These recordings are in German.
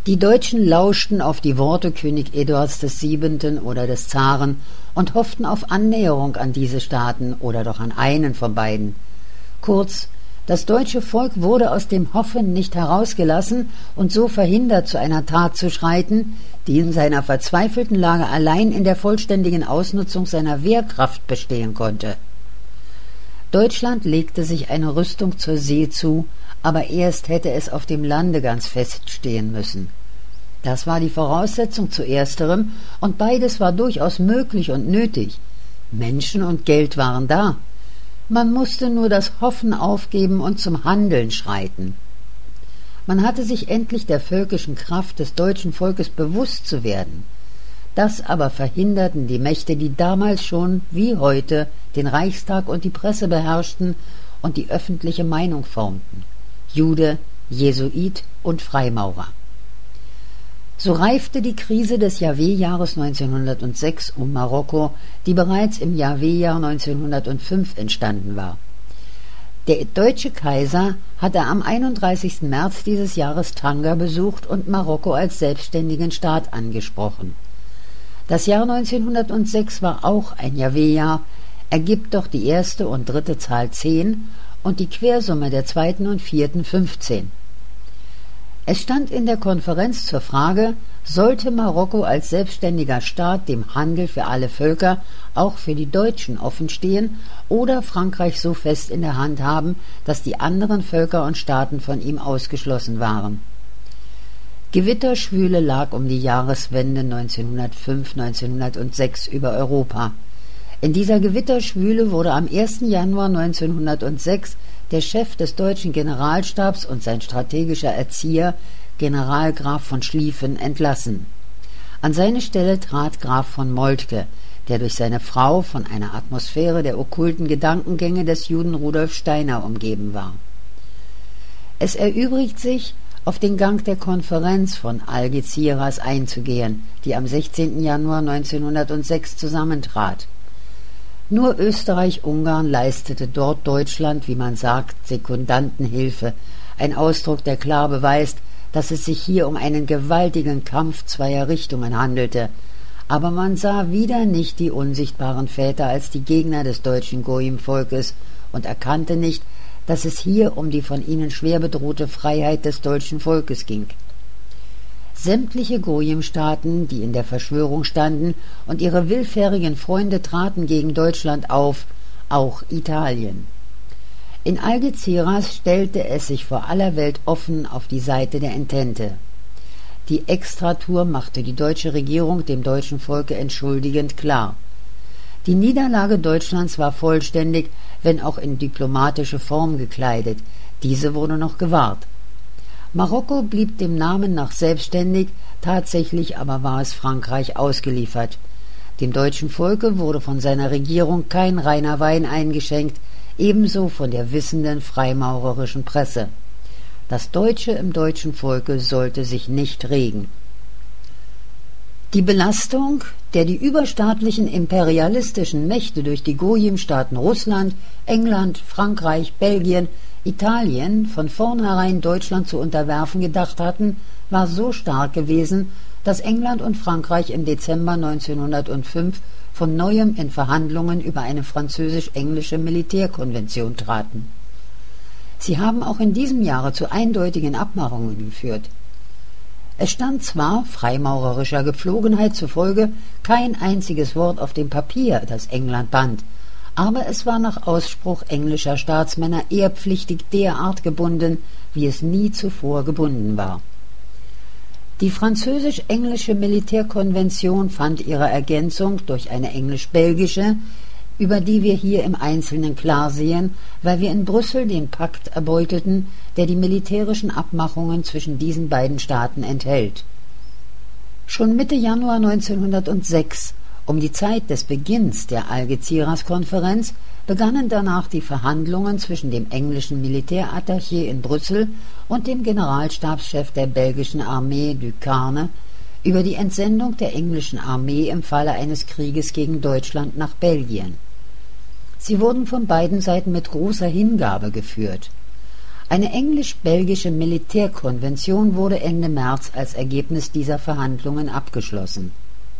Die Deutschen lauschten auf die Worte König Eduards VII. Oder des Zaren und hofften auf Annäherung an diese Staaten oder doch an einen von beiden. Kurz, das deutsche Volk wurde aus dem Hoffen nicht herausgelassen und so verhindert, zu einer Tat zu schreiten, die in seiner verzweifelten Lage allein in der vollständigen Ausnutzung seiner Wehrkraft bestehen konnte. Deutschland legte sich eine Rüstung zur See zu, aber erst hätte es auf dem Lande ganz feststehen müssen. Das war die Voraussetzung zu ersterem, und beides war durchaus möglich und nötig. Menschen und Geld waren da. Man musste nur das Hoffen aufgeben und zum Handeln schreiten. Man hatte sich endlich der völkischen Kraft des deutschen Volkes bewusst zu werden. Das aber verhinderten die Mächte, die damals schon, wie heute, den Reichstag und die Presse beherrschten und die öffentliche Meinung formten: Jude, Jesuit und Freimaurer. So reifte die Krise des Jahrweh-Jahres 1906 um Marokko, die bereits im Jahrweh-Jahr 1905 entstanden war. Der deutsche Kaiser hatte am 31. März dieses Jahres Tanger besucht und Marokko als selbstständigen Staat angesprochen. Das Jahr 1906 war auch ein Jahrweh-Jahr, ergibt doch die erste und dritte Zahl 10 und die Quersumme der zweiten und vierten 15. Es stand in der Konferenz zur Frage, sollte Marokko als selbstständiger Staat dem Handel für alle Völker, auch für die Deutschen, offenstehen oder Frankreich so fest in der Hand haben, dass die anderen Völker und Staaten von ihm ausgeschlossen waren. Gewitterschwüle lag um die Jahreswende 1905/1906 über Europa. In dieser Gewitterschwüle wurde am 1. Januar 1906 der Chef des deutschen Generalstabs und sein strategischer Erzieher, General Graf von Schlieffen, entlassen. An seine Stelle trat Graf von Moltke, der durch seine Frau von einer Atmosphäre der okkulten Gedankengänge des Juden Rudolf Steiner umgeben war. Es erübrigt sich, auf den Gang der Konferenz von Algeciras einzugehen, die am 16. Januar 1906 zusammentrat. Nur Österreich-Ungarn leistete dort Deutschland, wie man sagt, Sekundantenhilfe, ein Ausdruck, der klar beweist, dass es sich hier um einen gewaltigen Kampf zweier Richtungen handelte, aber man sah wieder nicht die unsichtbaren Väter als die Gegner des deutschen Goyim-Volkes und erkannte nicht, dass es hier um die von ihnen schwer bedrohte Freiheit des deutschen Volkes ging. Sämtliche Goyim-Staaten, die in der Verschwörung standen, und ihre willfährigen Freunde traten gegen Deutschland auf, auch Italien. In Algeciras stellte es sich vor aller Welt offen auf die Seite der Entente. Die Extratour machte die deutsche Regierung dem deutschen Volke entschuldigend klar. Die Niederlage Deutschlands war vollständig, wenn auch in diplomatische Form gekleidet. Diese wurde noch gewahrt. Marokko blieb dem Namen nach selbstständig, tatsächlich aber war es Frankreich ausgeliefert. Dem deutschen Volke wurde von seiner Regierung kein reiner Wein eingeschenkt, ebenso von der wissenden freimaurerischen Presse. Das Deutsche im deutschen Volke sollte sich nicht regen. Die Belastung, der die überstaatlichen imperialistischen Mächte durch die Goyim-Staaten Russland, England, Frankreich, Belgien, Italien von vornherein Deutschland zu unterwerfen gedacht hatten, war so stark gewesen, dass England und Frankreich im Dezember 1905 von neuem in Verhandlungen über eine französisch-englische Militärkonvention traten. Sie haben auch in diesem Jahre zu eindeutigen Abmachungen geführt. Es stand zwar, freimaurerischer Gepflogenheit zufolge, kein einziges Wort auf dem Papier, das England band, aber es war nach Ausspruch englischer Staatsmänner ehrpflichtig derart gebunden, wie es nie zuvor gebunden war. Die französisch-englische Militärkonvention fand ihre Ergänzung durch eine englisch-belgische, über die wir hier im Einzelnen klar sehen, weil wir in Brüssel den Pakt erbeuteten, der die militärischen Abmachungen zwischen diesen beiden Staaten enthält. Schon Mitte Januar 1906, um die Zeit des Beginns der Algeciras-Konferenz, begannen danach die Verhandlungen zwischen dem englischen Militärattaché in Brüssel und dem Generalstabschef der belgischen Armee Ducarne über die Entsendung der englischen Armee im Falle eines Krieges gegen Deutschland nach Belgien. Sie wurden von beiden Seiten mit großer Hingabe geführt. Eine englisch-belgische Militärkonvention wurde Ende März als Ergebnis dieser Verhandlungen abgeschlossen.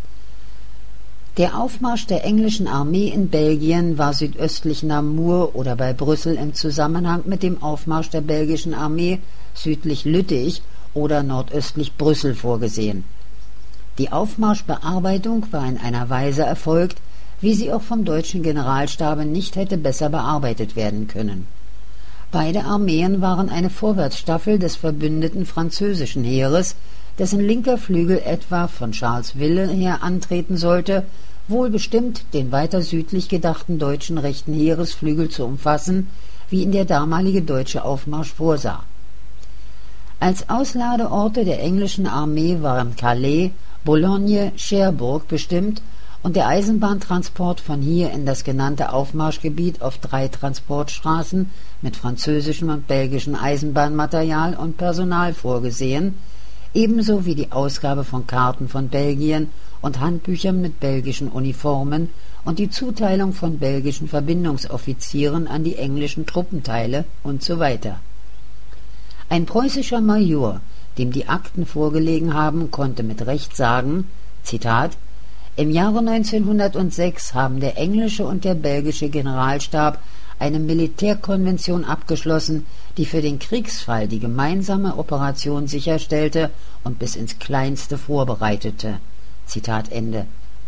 Der Aufmarsch der englischen Armee in Belgien war südöstlich Namur oder bei Brüssel im Zusammenhang mit dem Aufmarsch der belgischen Armee südlich Lüttich oder nordöstlich Brüssel vorgesehen. Die Aufmarschbearbeitung war in einer Weise erfolgt, wie sie auch vom deutschen Generalstabe nicht hätte besser bearbeitet werden können. Beide Armeen waren eine Vorwärtsstaffel des verbündeten französischen Heeres, dessen linker Flügel etwa von Charlesville her antreten sollte, wohl bestimmt den weiter südlich gedachten deutschen rechten Heeresflügel zu umfassen, wie ihn der damalige deutsche Aufmarsch vorsah. Als Ausladeorte der englischen Armee waren Calais, Boulogne, Cherbourg bestimmt und der Eisenbahntransport von hier in das genannte Aufmarschgebiet auf 3 Transportstraßen mit französischem und belgischem Eisenbahnmaterial und Personal vorgesehen, ebenso wie die Ausgabe von Karten von Belgien und Handbüchern mit belgischen Uniformen und die Zuteilung von belgischen Verbindungsoffizieren an die englischen Truppenteile usw. Ein preußischer Major, dem die Akten vorgelegen haben, konnte mit Recht sagen, Zitat, im Jahre 1906 haben der englische und der belgische Generalstab eine Militärkonvention abgeschlossen, die für den Kriegsfall die gemeinsame Operation sicherstellte und bis ins Kleinste vorbereitete. Zitat Ende.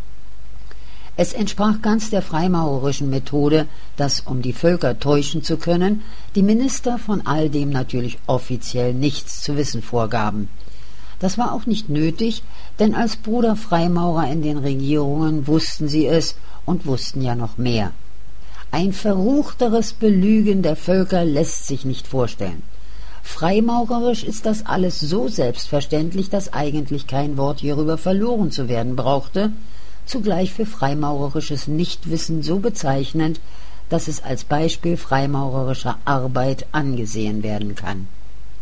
Es entsprach ganz der freimaurerischen Methode, dass, um die Völker täuschen zu können, die Minister von all dem natürlich offiziell nichts zu wissen vorgaben. Das war auch nicht nötig, denn als Bruder Freimaurer in den Regierungen wussten sie es und wussten ja noch mehr. Ein verruchteres Belügen der Völker lässt sich nicht vorstellen. Freimaurerisch ist das alles so selbstverständlich, dass eigentlich kein Wort hierüber verloren zu werden brauchte, zugleich für freimaurerisches Nichtwissen so bezeichnend, dass es als Beispiel freimaurerischer Arbeit angesehen werden kann.